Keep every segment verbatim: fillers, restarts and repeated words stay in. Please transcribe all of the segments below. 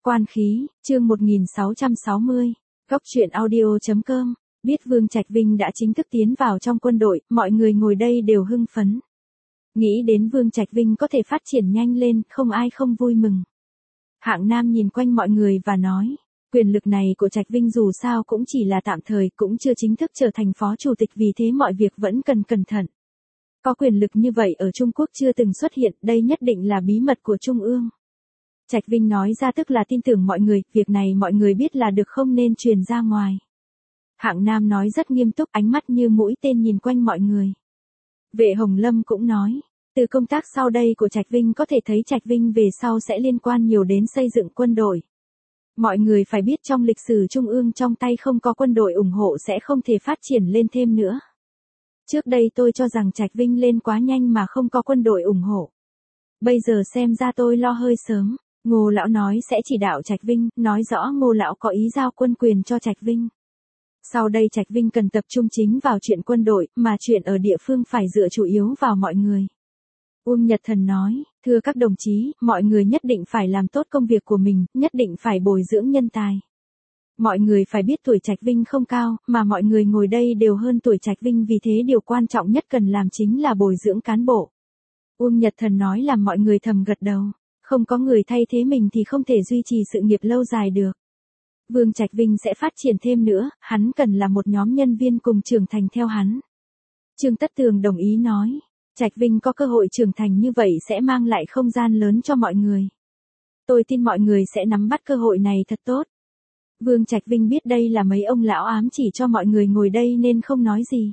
Quan khí, chương một nghìn sáu trăm sáu mươi. Góc truyện audio chấm com. Biết Vương Trạch Vinh đã chính thức tiến vào trong quân đội, mọi người ngồi đây đều hưng phấn. Nghĩ đến Vương Trạch Vinh có thể phát triển nhanh lên, không ai không vui mừng. Hạng Nam nhìn quanh mọi người và nói, quyền lực này của Trạch Vinh dù sao cũng chỉ là tạm thời, cũng chưa chính thức trở thành phó chủ tịch, vì thế mọi việc vẫn cần cẩn thận. Có quyền lực như vậy ở Trung Quốc chưa từng xuất hiện, đây nhất định là bí mật của Trung ương. Trạch Vinh nói ra tức là tin tưởng mọi người, việc này mọi người biết là được, không nên truyền ra ngoài. Hạng Nam nói rất nghiêm túc, ánh mắt như mũi tên nhìn quanh mọi người. Vệ Hồng Lâm cũng nói, từ công tác sau đây của Trạch Vinh có thể thấy Trạch Vinh về sau sẽ liên quan nhiều đến xây dựng quân đội. Mọi người phải biết trong lịch sử Trung ương trong tay không có quân đội ủng hộ sẽ không thể phát triển lên thêm nữa. Trước đây tôi cho rằng Trạch Vinh lên quá nhanh mà không có quân đội ủng hộ. Bây giờ xem ra tôi lo hơi sớm. Ngô Lão nói sẽ chỉ đạo Trạch Vinh, nói rõ Ngô Lão có ý giao quân quyền cho Trạch Vinh. Sau đây Trạch Vinh cần tập trung chính vào chuyện quân đội, mà chuyện ở địa phương phải dựa chủ yếu vào mọi người. Uông Nhật Thần nói, thưa các đồng chí, mọi người nhất định phải làm tốt công việc của mình, nhất định phải bồi dưỡng nhân tài. Mọi người phải biết tuổi Trạch Vinh không cao, mà mọi người ngồi đây đều hơn tuổi Trạch Vinh, vì thế điều quan trọng nhất cần làm chính là bồi dưỡng cán bộ. Uông Nhật Thần nói làm mọi người thầm gật đầu. Không có người thay thế mình thì không thể duy trì sự nghiệp lâu dài được. Vương Trạch Vinh sẽ phát triển thêm nữa, hắn cần là một nhóm nhân viên cùng trưởng thành theo hắn. Trương Tất Tường đồng ý nói, Trạch Vinh có cơ hội trưởng thành như vậy sẽ mang lại không gian lớn cho mọi người. Tôi tin mọi người sẽ nắm bắt cơ hội này thật tốt. Vương Trạch Vinh biết đây là mấy ông lão ám chỉ cho mọi người ngồi đây nên không nói gì.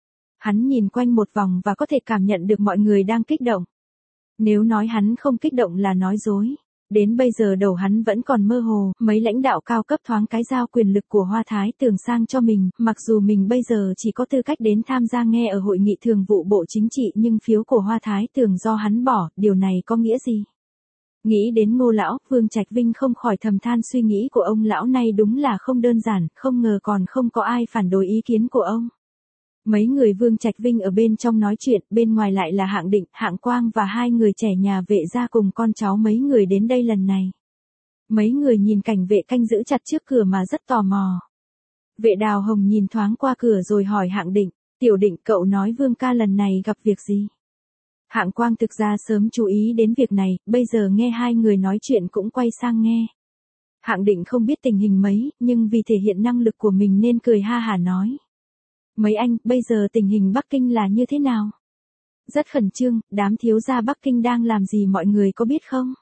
Hắn nhìn quanh một vòng và có thể cảm nhận được mọi người đang kích động. Nếu nói hắn không kích động là nói dối. Đến bây giờ đầu hắn vẫn còn mơ hồ, mấy lãnh đạo cao cấp thoáng cái giao quyền lực của Hoa Thái Tường sang cho mình, mặc dù mình bây giờ chỉ có tư cách đến tham gia nghe ở hội nghị thường vụ Bộ Chính trị, nhưng phiếu của Hoa Thái Tường do hắn bỏ, điều này có nghĩa gì? Nghĩ đến Ngô Lão, Vương Trạch Vinh không khỏi thầm than suy nghĩ của ông lão này đúng là không đơn giản, không ngờ còn không có ai phản đối ý kiến của ông. Mấy người Vương Trạch Vinh ở bên trong nói chuyện, bên ngoài lại là Hạng Định, Hạng Quang và hai người trẻ nhà vệ gia cùng con cháu mấy người đến đây lần này. Mấy người nhìn cảnh vệ canh giữ chặt trước cửa mà rất tò mò. Vệ Đào Hồng nhìn thoáng qua cửa rồi hỏi Hạng Định, Tiểu Định, cậu nói Vương ca lần này gặp việc gì? Hạng Quang thực ra sớm chú ý đến việc này, bây giờ nghe hai người nói chuyện cũng quay sang nghe. Hạng Định không biết tình hình mấy, nhưng vì thể hiện năng lực của mình nên cười ha hả nói. Mấy anh, bây giờ tình hình Bắc Kinh là như thế nào? Rất khẩn trương, đám thiếu gia Bắc Kinh đang làm gì mọi người có biết không?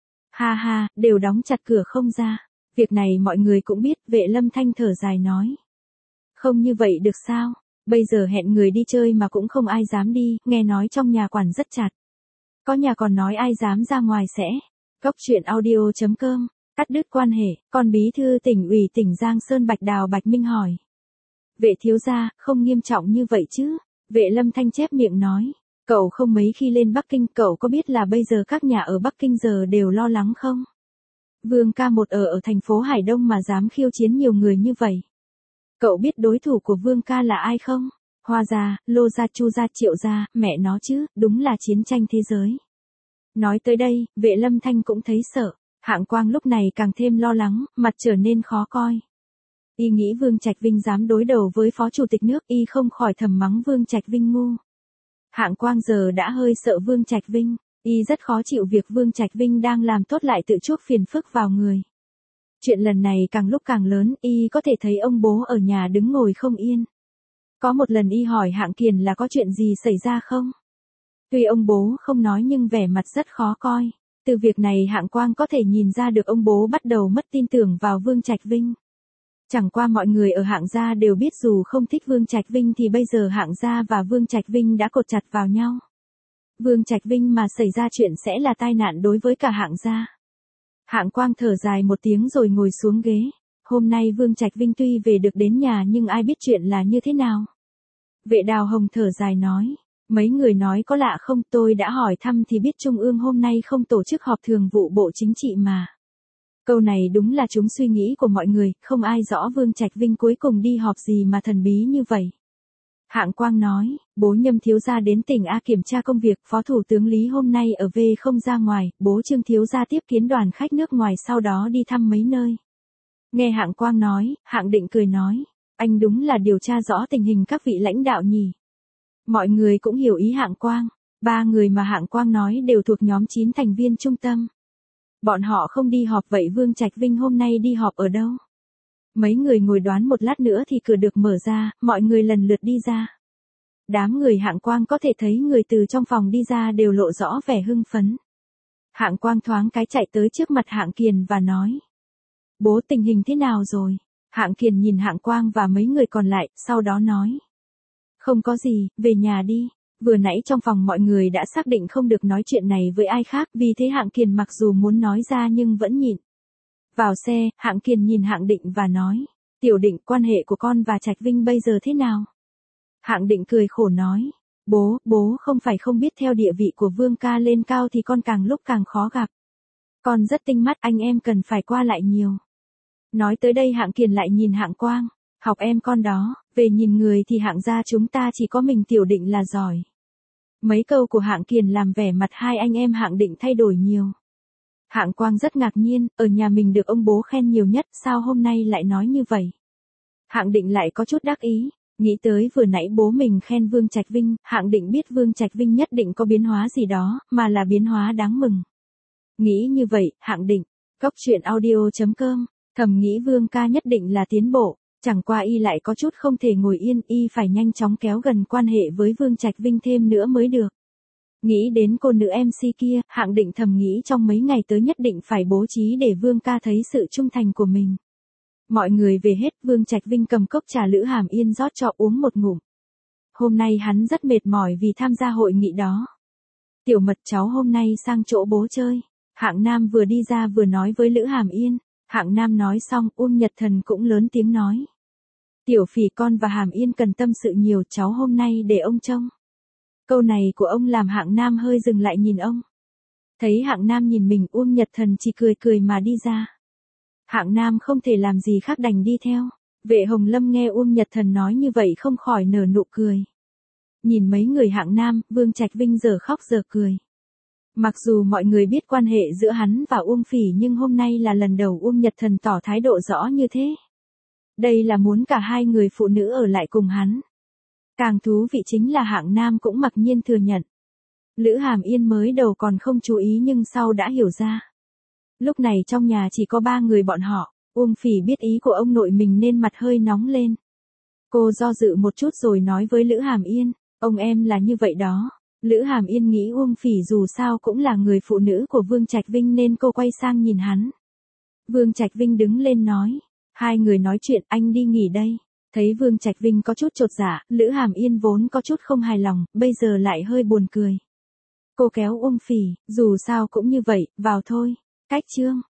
Ha ha, đều đóng chặt cửa không ra. Việc này mọi người cũng biết, Vệ Lâm Thanh thở dài nói. Không như vậy được sao? Bây giờ hẹn người đi chơi mà cũng không ai dám đi, nghe nói trong nhà quản rất chặt. Có nhà còn nói ai dám ra ngoài sẽ. Góc truyện audio chấm com, cắt đứt quan hệ, con bí thư tỉnh ủy tỉnh Giang Sơn Bạch Đào Bạch Minh hỏi. Vệ thiếu gia, không nghiêm trọng như vậy chứ? Vệ Lâm Thanh chép miệng nói. Cậu không mấy khi lên Bắc Kinh, cậu có biết là bây giờ các nhà ở Bắc Kinh giờ đều lo lắng không? Vương ca một ở ở thành phố Hải Đông mà dám khiêu chiến nhiều người như vậy. Cậu biết đối thủ của Vương ca là ai không? Hoa gia, Lô gia, Chu gia, Triệu gia, mẹ nó chứ, đúng là chiến tranh thế giới. Nói tới đây, Vệ Lâm Thanh cũng thấy sợ. Hạng Quang lúc này càng thêm lo lắng, mặt trở nên khó coi. Y nghĩ Vương Trạch Vinh dám đối đầu với Phó Chủ tịch nước, y không khỏi thầm mắng Vương Trạch Vinh ngu. Hạng Quang giờ đã hơi sợ Vương Trạch Vinh, y rất khó chịu việc Vương Trạch Vinh đang làm tốt lại tự chuốc phiền phức vào người. Chuyện lần này càng lúc càng lớn, y có thể thấy ông bố ở nhà đứng ngồi không yên. Có một lần y hỏi Hạng Kiền là có chuyện gì xảy ra không? Tuy ông bố không nói nhưng vẻ mặt rất khó coi. Từ việc này Hạng Quang có thể nhìn ra được ông bố bắt đầu mất tin tưởng vào Vương Trạch Vinh. Chẳng qua mọi người ở Hạng gia đều biết dù không thích Vương Trạch Vinh thì bây giờ Hạng gia và Vương Trạch Vinh đã cột chặt vào nhau. Vương Trạch Vinh mà xảy ra chuyện sẽ là tai nạn đối với cả Hạng gia. Hạng Quang thở dài một tiếng rồi ngồi xuống ghế. Hôm nay Vương Trạch Vinh tuy về được đến nhà nhưng ai biết chuyện là như thế nào. Vệ Đào Hồng thở dài nói. Mấy người nói có lạ không, tôi đã hỏi thăm thì biết Trung ương hôm nay không tổ chức họp thường vụ Bộ Chính trị mà. Câu này đúng là chúng suy nghĩ của mọi người, không ai rõ Vương Trạch Vinh cuối cùng đi họp gì mà thần bí như vậy. Hạng Quang nói, bố Nhâm thiếu gia đến tỉnh A kiểm tra công việc, phó thủ tướng Lý hôm nay ở về không ra ngoài, bố Trương thiếu gia tiếp kiến đoàn khách nước ngoài sau đó đi thăm mấy nơi. Nghe Hạng Quang nói, Hạng Định cười nói, anh đúng là điều tra rõ tình hình các vị lãnh đạo nhỉ. Mọi người cũng hiểu ý Hạng Quang, ba người mà Hạng Quang nói đều thuộc nhóm chín thành viên trung tâm. Bọn họ không đi họp vậy Vương Trạch Vinh hôm nay đi họp ở đâu? Mấy người ngồi đoán một lát nữa thì cửa được mở ra, mọi người lần lượt đi ra. Đám người Hạng Quang có thể thấy người từ trong phòng đi ra đều lộ rõ vẻ hưng phấn. Hạng Quang thoáng cái chạy tới trước mặt Hạng Kiền và nói. Bố tình hình thế nào rồi? Hạng Kiền nhìn Hạng Quang và mấy người còn lại, sau đó nói. Không có gì, về nhà đi. Vừa nãy trong phòng mọi người đã xác định không được nói chuyện này với ai khác, vì thế Hạng Kiền mặc dù muốn nói ra nhưng vẫn nhịn. Vào xe, Hạng Kiền nhìn Hạng Định và nói. Tiểu Định, quan hệ của con và Trạch Vinh bây giờ thế nào? Hạng Định cười khổ nói. Bố, bố không phải không biết theo địa vị của Vương ca lên cao thì con càng lúc càng khó gặp. Con rất tinh mắt, anh em cần phải qua lại nhiều. Nói tới đây Hạng Kiền lại nhìn Hạng Quang. Học em con đó, về nhìn người thì Hạng gia chúng ta chỉ có mình Tiểu Định là giỏi. Mấy câu của Hạng Kiền làm vẻ mặt hai anh em Hạng Định thay đổi nhiều. Hạng Quang rất ngạc nhiên, ở nhà mình được ông bố khen nhiều nhất, sao hôm nay lại nói như vậy? Hạng Định lại có chút đắc ý, nghĩ tới vừa nãy bố mình khen Vương Trạch Vinh, Hạng Định biết Vương Trạch Vinh nhất định có biến hóa gì đó, mà là biến hóa đáng mừng. Nghĩ như vậy, Hạng Định, Cốc truyện audio chấm com, thầm nghĩ Vương ca nhất định là tiến bộ, chẳng qua y lại có chút không thể ngồi yên, y phải nhanh chóng kéo gần quan hệ với Vương Trạch Vinh thêm nữa mới được. Nghĩ đến cô nữ em xê kia, Hạng Định thầm nghĩ trong mấy ngày tới nhất định phải bố trí để Vương ca thấy sự trung thành của mình. Mọi người về hết, Vương Trạch Vinh cầm cốc trà Lữ Hàm Yên rót cho uống một ngụm. Hôm nay hắn rất mệt mỏi vì tham gia hội nghị đó. Tiểu Mật cháu hôm nay sang chỗ bố chơi. Hạng Nam vừa đi ra vừa nói với Lữ Hàm Yên. Hạng Nam nói xong, Uông Nhật Thần cũng lớn tiếng nói. Tiểu Phỉ con và Hàm Yên cần tâm sự nhiều, cháu hôm nay để ông trông. Câu này của ông làm Hạng Nam hơi dừng lại nhìn ông. Thấy Hạng Nam nhìn mình, Uông Nhật Thần chỉ cười cười mà đi ra. Hạng Nam không thể làm gì khác đành đi theo. Vệ Hồng Lâm nghe Uông Nhật Thần nói như vậy không khỏi nở nụ cười. Nhìn mấy người Hạng Nam, Vương Trạch Vinh giờ khóc giờ cười. Mặc dù mọi người biết quan hệ giữa hắn và Uông Phỉ nhưng hôm nay là lần đầu Uông Nhật Thần tỏ thái độ rõ như thế. Đây là muốn cả hai người phụ nữ ở lại cùng hắn. Càng thú vị chính là Hạng Nam cũng mặc nhiên thừa nhận. Lữ Hàm Yên mới đầu còn không chú ý nhưng sau đã hiểu ra. Lúc này trong nhà chỉ có ba người bọn họ, Uông Phỉ biết ý của ông nội mình nên mặt hơi nóng lên. Cô do dự một chút rồi nói với Lữ Hàm Yên, ông em là như vậy đó. Lữ Hàm Yên nghĩ Uông Phỉ dù sao cũng là người phụ nữ của Vương Trạch Vinh nên cô quay sang nhìn hắn. Vương Trạch Vinh đứng lên nói, hai người nói chuyện, anh đi nghỉ đây. Thấy Vương Trạch Vinh có chút chột dạ, Lữ Hàm Yên vốn có chút không hài lòng, bây giờ lại hơi buồn cười. Cô kéo Uông Phỉ, dù sao cũng như vậy, vào thôi. Cách chương